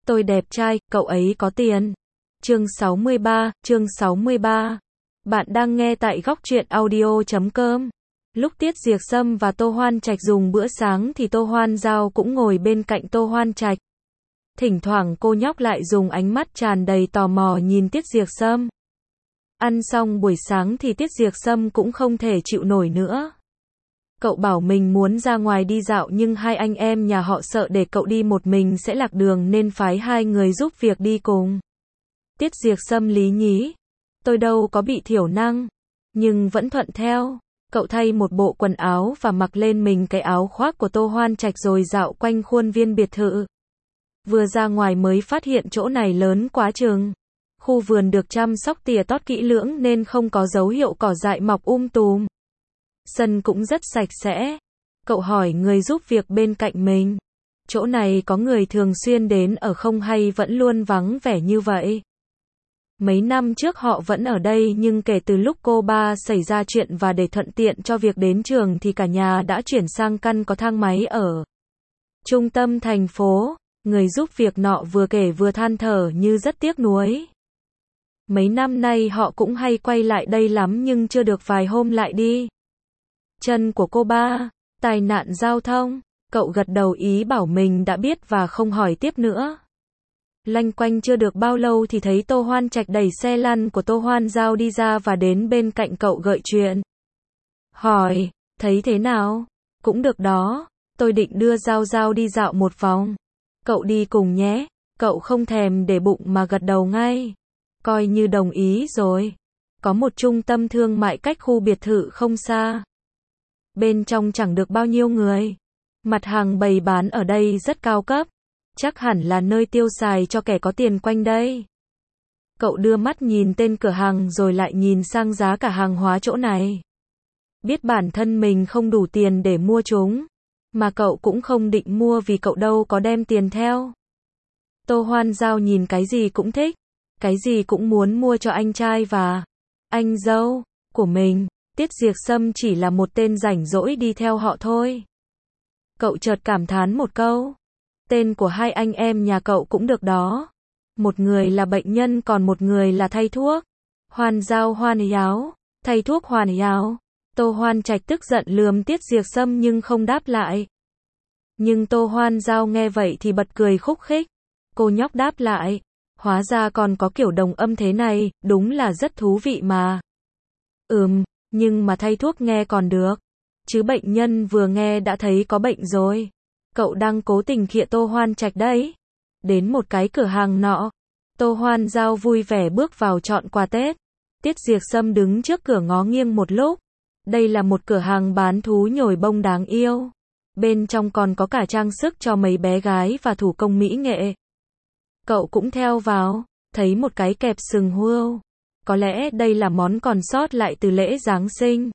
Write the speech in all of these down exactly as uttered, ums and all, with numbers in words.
Tôi đẹp trai, cậu ấy có tiền. Chương sáu mươi ba, chương sáu mươi ba. Bạn đang nghe tại góc truyện audio chấm com. Lúc Tiết Diệc Sâm và Tô Hoan Trạch dùng bữa sáng thì Tô Hoan Giao cũng ngồi bên cạnh Tô Hoan Trạch. Thỉnh thoảng cô nhóc lại dùng ánh mắt tràn đầy tò mò nhìn Tiết Diệc Sâm. Ăn xong buổi sáng thì Tiết Diệc Sâm cũng không thể chịu nổi nữa. Cậu bảo mình muốn ra ngoài đi dạo nhưng hai anh em nhà họ sợ để cậu đi một mình sẽ lạc đường nên phái hai người giúp việc đi cùng. Tiết Diệc Sâm lý nhí. Tôi đâu có bị thiểu năng. Nhưng vẫn thuận theo. Cậu thay một bộ quần áo và mặc lên mình cái áo khoác của Tô Hoan Trạch rồi dạo quanh khuôn viên biệt thự. Vừa ra ngoài mới phát hiện chỗ này lớn quá chừng. Khu vườn được chăm sóc tỉa tót kỹ lưỡng nên không có dấu hiệu cỏ dại mọc um tùm. Sân cũng rất sạch sẽ. Cậu hỏi người giúp việc bên cạnh mình. Chỗ này có người thường xuyên đến ở không hay vẫn luôn vắng vẻ như vậy? Mấy năm trước họ vẫn ở đây nhưng kể từ lúc cô ba xảy ra chuyện và để thuận tiện cho việc đến trường thì cả nhà đã chuyển sang căn có thang máy ở trung tâm thành phố. Người giúp việc nọ vừa kể vừa than thở như rất tiếc nuối. Mấy năm nay họ cũng hay quay lại đây lắm nhưng chưa được vài hôm lại đi. Chân của cô ba, tai nạn giao thông, cậu gật đầu ý bảo mình đã biết và không hỏi tiếp nữa. Loanh quanh chưa được bao lâu thì thấy Tô Hoan Trạch đẩy xe lăn của Tô Hoan Giao đi ra và đến bên cạnh cậu gợi chuyện. Hỏi, thấy thế nào? Cũng được đó, tôi định đưa Giao Giao đi dạo một vòng. Cậu đi cùng nhé, cậu không thèm để bụng mà gật đầu ngay. Coi như đồng ý rồi. Có một trung tâm thương mại cách khu biệt thự không xa. Bên trong chẳng được bao nhiêu người. Mặt hàng bày bán ở đây rất cao cấp. Chắc hẳn là nơi tiêu xài cho kẻ có tiền quanh đây. Cậu đưa mắt nhìn tên cửa hàng rồi lại nhìn sang giá cả hàng hóa chỗ này. Biết bản thân mình không đủ tiền để mua chúng. Mà cậu cũng không định mua vì cậu đâu có đem tiền theo. Tô Hoan Giao nhìn cái gì cũng thích. Cái gì cũng muốn mua cho anh trai và anh dâu của mình. Tiết Diệc Sâm chỉ là một tên rảnh rỗi đi theo họ thôi. Cậu chợt cảm thán một câu. Tên của hai anh em nhà cậu cũng được đó. Một người là bệnh nhân còn một người là thay thuốc. Hoan Giao Hoan Yáo, thay thuốc Hoan Yáo. Tô Hoan Trạch tức giận lườm Tiết Diệc Sâm nhưng không đáp lại. Nhưng Tô Hoan Giao nghe vậy thì bật cười khúc khích. Cô nhóc đáp lại. Hóa ra còn có kiểu đồng âm thế này, đúng là rất thú vị mà. Ừm, nhưng mà thay thuốc nghe còn được. Chứ bệnh nhân vừa nghe đã thấy có bệnh rồi. Cậu đang cố tình khịa Tô Hoan Trạch đấy. Đến một cái cửa hàng nọ. Tô Hoan Giao vui vẻ bước vào chọn quà Tết. Tiết Diệc Sâm đứng trước cửa ngó nghiêng một lúc. Đây là một cửa hàng bán thú nhồi bông đáng yêu. Bên trong còn có cả trang sức cho mấy bé gái và thủ công mỹ nghệ. Cậu cũng theo vào, thấy một cái kẹp sừng hươu. Có lẽ đây là món còn sót lại từ lễ Giáng sinh.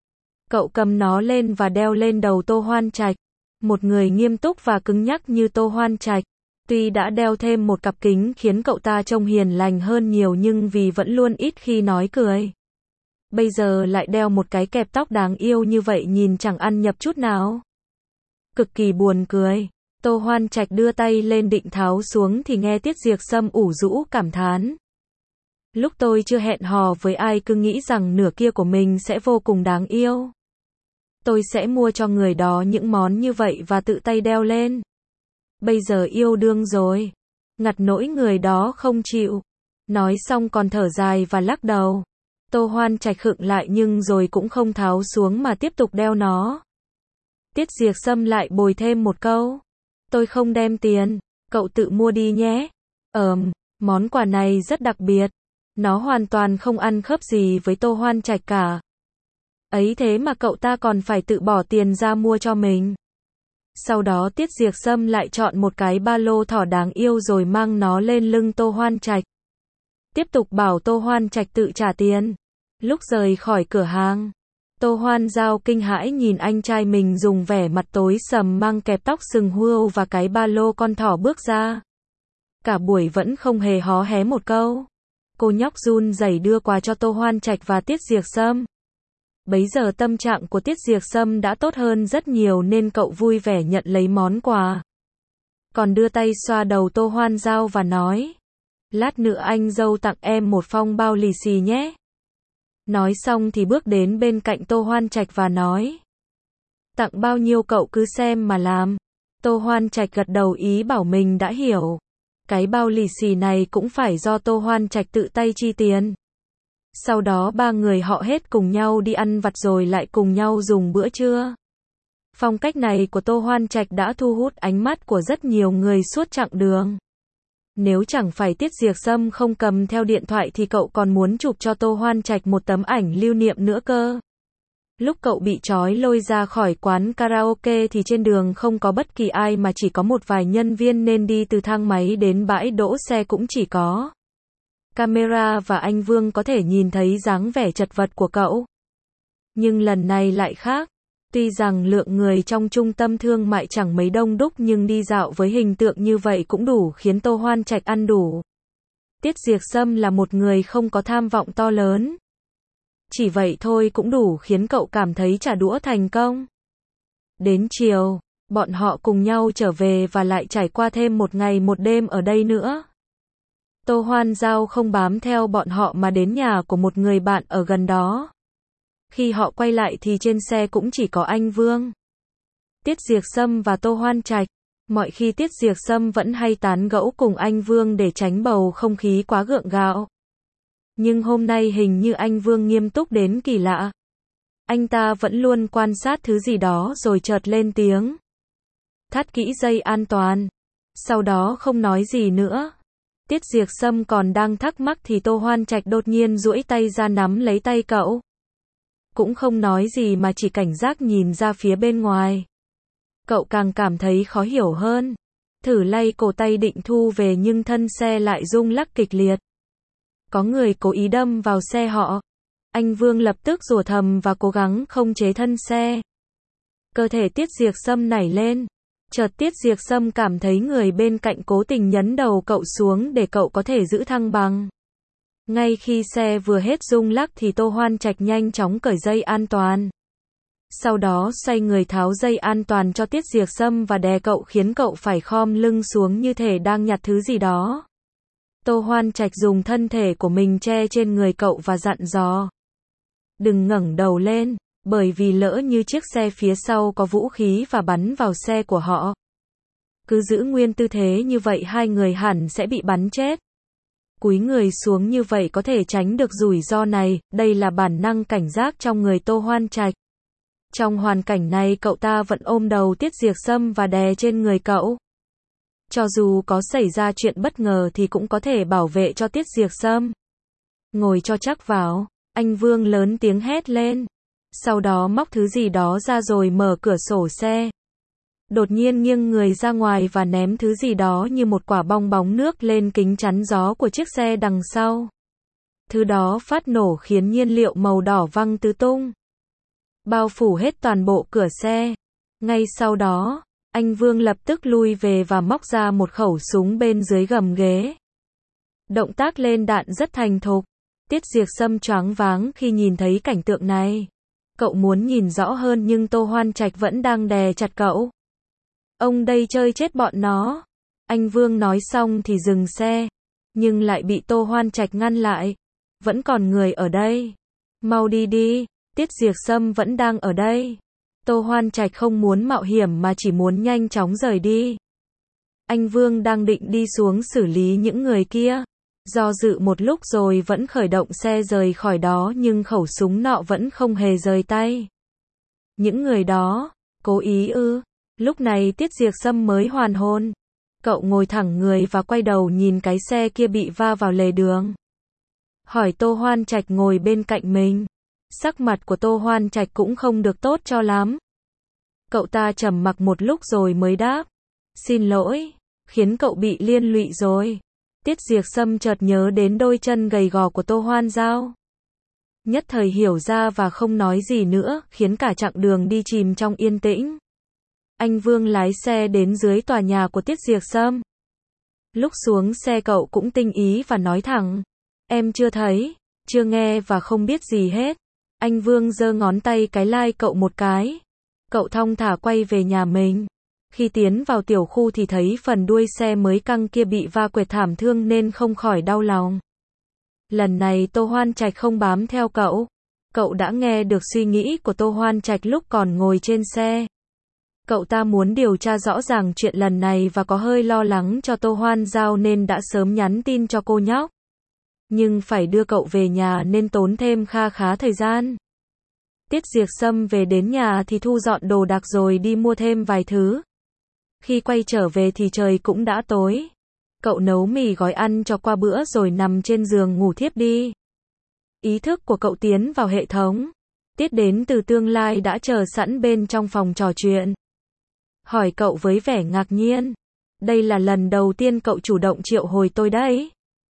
Cậu cầm nó lên và đeo lên đầu Tô Hoan Trạch. Một người nghiêm túc và cứng nhắc như Tô Hoan Trạch. Tuy đã đeo thêm một cặp kính khiến cậu ta trông hiền lành hơn nhiều nhưng vì vẫn luôn ít khi nói cười. Bây giờ lại đeo một cái kẹp tóc đáng yêu như vậy nhìn chẳng ăn nhập chút nào. Cực kỳ buồn cười. Tô Hoan Trạch đưa tay lên định tháo xuống thì nghe Tiết Diệc Sâm ủ rũ cảm thán. Lúc tôi chưa hẹn hò với ai cứ nghĩ rằng nửa kia của mình sẽ vô cùng đáng yêu. Tôi sẽ mua cho người đó những món như vậy và tự tay đeo lên. Bây giờ yêu đương rồi. Ngặt nỗi người đó không chịu. Nói xong còn thở dài và lắc đầu. Tô Hoan Trạch khựng lại nhưng rồi cũng không tháo xuống mà tiếp tục đeo nó. Tiết Diệc Sâm lại bồi thêm một câu. Tôi không đem tiền, cậu tự mua đi nhé. Ờm, món quà này rất đặc biệt. Nó hoàn toàn không ăn khớp gì với Tô Hoan Trạch cả. Ấy thế mà cậu ta còn phải tự bỏ tiền ra mua cho mình. Sau đó Tiết Diệc Sâm lại chọn một cái ba lô thỏ đáng yêu rồi mang nó lên lưng Tô Hoan Trạch. Tiếp tục bảo Tô Hoan Trạch tự trả tiền. Lúc rời khỏi cửa hàng, Tô Hoan Giao kinh hãi nhìn anh trai mình dùng vẻ mặt tối sầm mang kẹp tóc sừng hươu và cái ba lô con thỏ bước ra. Cả buổi vẫn không hề hó hé một câu. Cô nhóc run rẩy đưa quà cho Tô Hoan Trạch và Tiết Diệc Sâm. Bấy giờ tâm trạng của Tiết Diệc Sâm đã tốt hơn rất nhiều nên cậu vui vẻ nhận lấy món quà. còn đưa tay xoa đầu Tô Hoan Giao và nói, lát nữa anh dâu tặng em một phong bao lì xì nhé. Nói xong thì bước đến bên cạnh Tô Hoan Trạch và nói, tặng bao nhiêu cậu cứ xem mà làm. Tô Hoan Trạch gật đầu ý bảo mình đã hiểu. Cái bao lì xì này cũng phải do Tô Hoan Trạch tự tay chi tiền. Sau đó ba người họ hết cùng nhau đi ăn vặt rồi lại cùng nhau dùng bữa trưa. Phong cách này của Tô Hoan Trạch đã thu hút ánh mắt của rất nhiều người suốt chặng đường. Nếu chẳng phải Tiết Diệc Sâm không cầm theo điện thoại thì cậu còn muốn chụp cho Tô Hoan Trạch một tấm ảnh lưu niệm nữa cơ. Lúc cậu bị trói lôi ra khỏi quán karaoke thì trên đường không có bất kỳ ai mà chỉ có một vài nhân viên nên đi từ thang máy đến bãi đỗ xe cũng chỉ có camera và anh Vương có thể nhìn thấy dáng vẻ chật vật của cậu. Nhưng lần này lại khác. Tuy rằng lượng người trong trung tâm thương mại chẳng mấy đông đúc nhưng đi dạo với hình tượng như vậy cũng đủ khiến Tô Hoan Trạch ăn đủ. Tiết Diệc Sâm là một người không có tham vọng to lớn. Chỉ vậy thôi cũng đủ khiến cậu cảm thấy trả đũa thành công. Đến chiều, bọn họ cùng nhau trở về và lại trải qua thêm một ngày một đêm ở đây nữa. Tô Hoan Giao không bám theo bọn họ mà đến nhà của một người bạn ở gần đó. Khi họ quay lại thì trên xe cũng chỉ có anh Vương, Tiết Diệc Sâm và Tô Hoan Trạch. Mọi khi Tiết Diệc Sâm vẫn hay tán gẫu cùng anh Vương để tránh bầu không khí quá gượng gạo. Nhưng hôm nay hình như anh Vương nghiêm túc đến kỳ lạ. Anh ta vẫn luôn quan sát thứ gì đó rồi chợt lên tiếng. Thắt kỹ dây an toàn. Sau đó không nói gì nữa. Tiết Diệc Sâm còn đang thắc mắc thì Tô Hoan Trạch đột nhiên duỗi tay ra nắm lấy tay cậu. Cũng không nói gì mà chỉ cảnh giác nhìn ra phía bên ngoài. Cậu càng cảm thấy khó hiểu hơn. Thử lay cổ tay định thu về nhưng thân xe lại rung lắc kịch liệt. Có người cố ý đâm vào xe họ. Anh Vương lập tức rủa thầm và cố gắng không chế thân xe. Cơ thể Tiết Diệc Sâm nảy lên. Chợt Tiết Diệc Sâm cảm thấy người bên cạnh cố tình nhấn đầu cậu xuống để cậu có thể giữ thăng bằng. Ngay khi xe vừa hết rung lắc thì Tô Hoan Trạch nhanh chóng cởi dây an toàn. Sau đó xoay người tháo dây an toàn cho Tiết Diệc Sâm và đè cậu khiến cậu phải khom lưng xuống như thể đang nhặt thứ gì đó. Tô Hoan Trạch dùng thân thể của mình che trên người cậu và dặn dò. Đừng ngẩng đầu lên, bởi vì lỡ như chiếc xe phía sau có vũ khí và bắn vào xe của họ. Cứ giữ nguyên tư thế như vậy hai người hẳn sẽ bị bắn chết. Cúi người xuống như vậy có thể tránh được rủi ro này, đây là bản năng cảnh giác trong người Tô Hoan Trạch. Trong hoàn cảnh này cậu ta vẫn ôm đầu Tiết Diệc Sâm và đè trên người cậu. Cho dù có xảy ra chuyện bất ngờ thì cũng có thể bảo vệ cho Tiết Diệc Sâm. Ngồi cho chắc vào, anh Vương lớn tiếng hét lên. Sau đó móc thứ gì đó ra rồi mở cửa sổ xe. Đột nhiên nghiêng người ra ngoài và ném thứ gì đó như một quả bong bóng nước lên kính chắn gió của chiếc xe đằng sau. Thứ đó phát nổ khiến nhiên liệu màu đỏ văng tứ tung, bao phủ hết toàn bộ cửa xe. Ngay sau đó, anh Vương lập tức lui về và móc ra một khẩu súng bên dưới gầm ghế. Động tác lên đạn rất thành thục. Tiết Diệc Sâm choáng váng khi nhìn thấy cảnh tượng này. Cậu muốn nhìn rõ hơn nhưng Tô Hoan Trạch vẫn đang đè chặt cậu. Ông đây chơi chết bọn nó. Anh Vương nói xong thì dừng xe, nhưng lại bị Tô Hoan Trạch ngăn lại. Vẫn còn người ở đây. Mau đi đi, Tiết Diệc Sâm vẫn đang ở đây. Tô Hoan Trạch không muốn mạo hiểm mà chỉ muốn nhanh chóng rời đi. Anh Vương đang định đi xuống xử lý những người kia. Do dự một lúc rồi vẫn khởi động xe rời khỏi đó nhưng khẩu súng nọ vẫn không hề rời tay. Những người đó, cố ý ư? Lúc này Tiết Diệc Sâm mới hoàn hồn. Cậu ngồi thẳng người và quay đầu nhìn cái xe kia bị va vào lề đường. Hỏi Tô Hoan Trạch ngồi bên cạnh mình. Sắc mặt của Tô Hoan Trạch cũng không được tốt cho lắm. Cậu ta trầm mặc một lúc rồi mới đáp. Xin lỗi, khiến cậu bị liên lụy rồi. Tiết Diệc Sâm chợt nhớ đến đôi chân gầy gò của Tô Hoan Giao. Nhất thời hiểu ra và không nói gì nữa, khiến cả chặng đường đi chìm trong yên tĩnh. Anh Vương lái xe đến dưới tòa nhà của Tiết Diệc Sâm. Lúc xuống xe cậu cũng tinh ý và nói thẳng. Em chưa thấy, chưa nghe và không biết gì hết. Anh Vương giơ ngón tay cái lai cậu một cái. Cậu thong thả quay về nhà mình. Khi tiến vào tiểu khu thì thấy phần đuôi xe mới căng kia bị va quệt thảm thương nên không khỏi đau lòng. Lần này Tô Hoan Trạch không bám theo cậu. Cậu đã nghe được suy nghĩ của Tô Hoan Trạch lúc còn ngồi trên xe. Cậu ta muốn điều tra rõ ràng chuyện lần này và có hơi lo lắng cho Tô Hoan Giao nên đã sớm nhắn tin cho cô nhóc. Nhưng phải đưa cậu về nhà nên tốn thêm kha khá thời gian. Tiết Diệp Sâm về đến nhà thì thu dọn đồ đạc rồi đi mua thêm vài thứ. Khi quay trở về thì trời cũng đã tối. Cậu nấu mì gói ăn cho qua bữa rồi nằm trên giường ngủ thiếp đi. Ý thức của cậu tiến vào hệ thống. Tiết đến từ tương lai đã chờ sẵn bên trong phòng trò chuyện. Hỏi cậu với vẻ ngạc nhiên. Đây là lần đầu tiên cậu chủ động triệu hồi tôi đấy.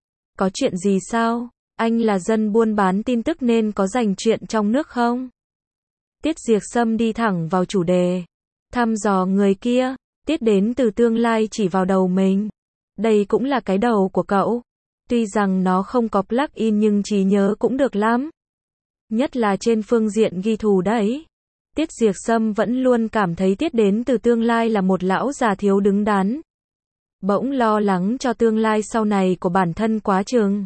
Có chuyện gì sao? Anh là dân buôn bán tin tức nên có rành chuyện trong nước không? Tiết Diệp Sâm đi thẳng vào chủ đề. Thăm dò người kia. Tiết đến từ tương lai chỉ vào đầu mình. Đây cũng là cái đầu của cậu. Tuy rằng nó không có plug-in nhưng trí nhớ cũng được lắm. Nhất là trên phương diện ghi thù đấy. Tiết Diệp Sâm vẫn luôn cảm thấy Tiết đến từ tương lai là một lão già thiếu đứng đắn. Bỗng lo lắng cho tương lai sau này của bản thân quá chừng.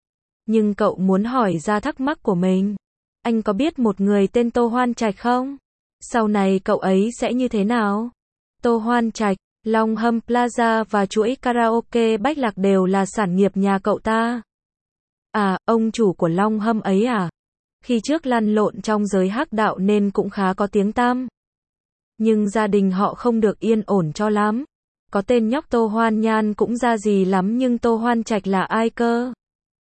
Nhưng cậu muốn hỏi ra thắc mắc của mình. Anh có biết một người tên Tô Hoan Trạch không? Sau này cậu ấy sẽ như thế nào? Tô Hoan Trạch, Long Hâm Plaza và chuỗi karaoke Bách Lạc đều là sản nghiệp nhà cậu ta. À, ông chủ của Long Hâm ấy à? Khi trước lăn lộn trong giới hắc đạo nên cũng khá có tiếng tăm. Nhưng gia đình họ không được yên ổn cho lắm. Có tên nhóc Tô Hoan Nhan cũng ra gì lắm nhưng Tô Hoan Trạch là ai cơ?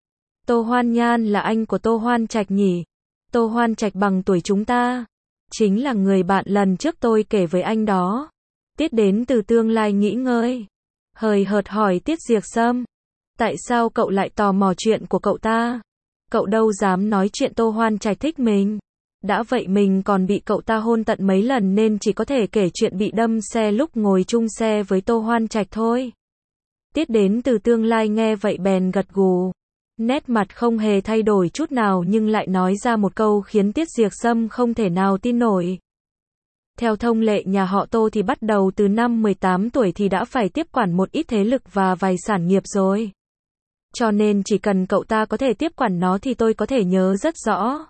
Tô Hoan Nhan là anh của Tô Hoan Trạch nhỉ? Tô Hoan Trạch bằng tuổi chúng ta. Chính là người bạn lần trước tôi kể với anh đó. Tiết đến từ tương lai nghĩ ngơi. Hời hợt hỏi Tiết Diệp Sâm. Tại sao cậu lại tò mò chuyện của cậu ta? Cậu đâu dám nói chuyện Tô Hoan Trạch thích mình. Đã vậy mình còn bị cậu ta hôn tận mấy lần nên chỉ có thể kể chuyện bị đâm xe lúc ngồi chung xe với Tô Hoan Trạch thôi. Tiết đến từ tương lai nghe vậy bèn gật gù. Nét mặt không hề thay đổi chút nào nhưng lại nói ra một câu khiến Tiết Diệp Sâm không thể nào tin nổi. Theo thông lệ nhà họ Tô thì bắt đầu từ năm mười tám tuổi thì đã phải tiếp quản một ít thế lực và vài sản nghiệp rồi. Cho nên chỉ cần cậu ta có thể tiếp quản nó thì tôi có thể nhớ rất rõ.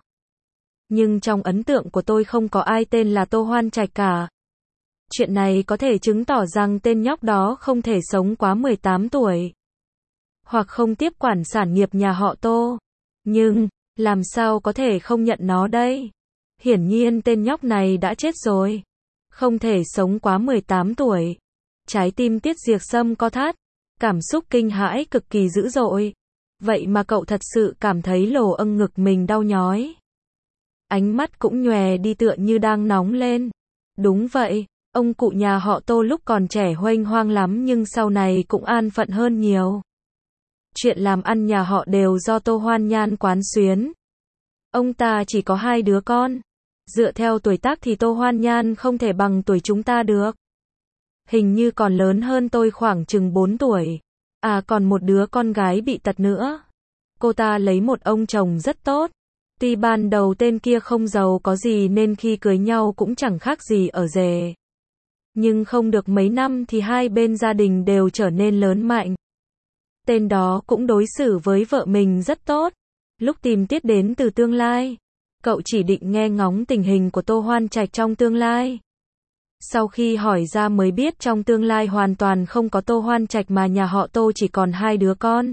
Nhưng trong ấn tượng của tôi không có ai tên là Tô Hoan Trạch cả. Chuyện này có thể chứng tỏ rằng tên nhóc đó không thể sống quá mười tám tuổi. Hoặc không tiếp quản sản nghiệp nhà họ Tô. Nhưng, làm sao có thể không nhận nó đây? Hiển nhiên tên nhóc này đã chết rồi. Không thể sống quá mười tám tuổi. Trái tim Tiết Diệp Sâm co thắt. Cảm xúc kinh hãi cực kỳ dữ dội. Vậy mà cậu thật sự cảm thấy lồ âng ngực mình đau nhói. Ánh mắt cũng nhòe đi tựa như đang nóng lên. Đúng vậy, ông cụ nhà họ Tô lúc còn trẻ huênh hoang lắm nhưng sau này cũng an phận hơn nhiều. Chuyện làm ăn nhà họ đều do Tô Hoan Nhan quán xuyến. Ông ta chỉ có hai đứa con. Dựa theo tuổi tác thì Tô Hoan Nhan không thể bằng tuổi chúng ta được. Hình như còn lớn hơn tôi khoảng chừng bốn tuổi. À còn một đứa con gái bị tật nữa. Cô ta lấy một ông chồng rất tốt. Tuy ban đầu tên kia không giàu có gì nên khi cưới nhau cũng chẳng khác gì ở rể. Nhưng không được mấy năm thì hai bên gia đình đều trở nên lớn mạnh. Tên đó cũng đối xử với vợ mình rất tốt. Lúc tìm Tiết đến từ tương lai, cậu chỉ định nghe ngóng tình hình của Tô Hoan Trạch trong tương lai. Sau khi hỏi ra mới biết trong tương lai hoàn toàn không có Tô Hoan Trạch mà nhà họ Tô chỉ còn hai đứa con.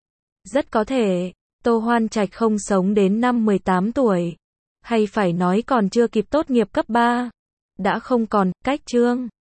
Rất có thể, Tô Hoan Trạch không sống đến năm mười tám tuổi. Hay phải nói còn chưa kịp tốt nghiệp cấp ba. Đã không còn cách trương.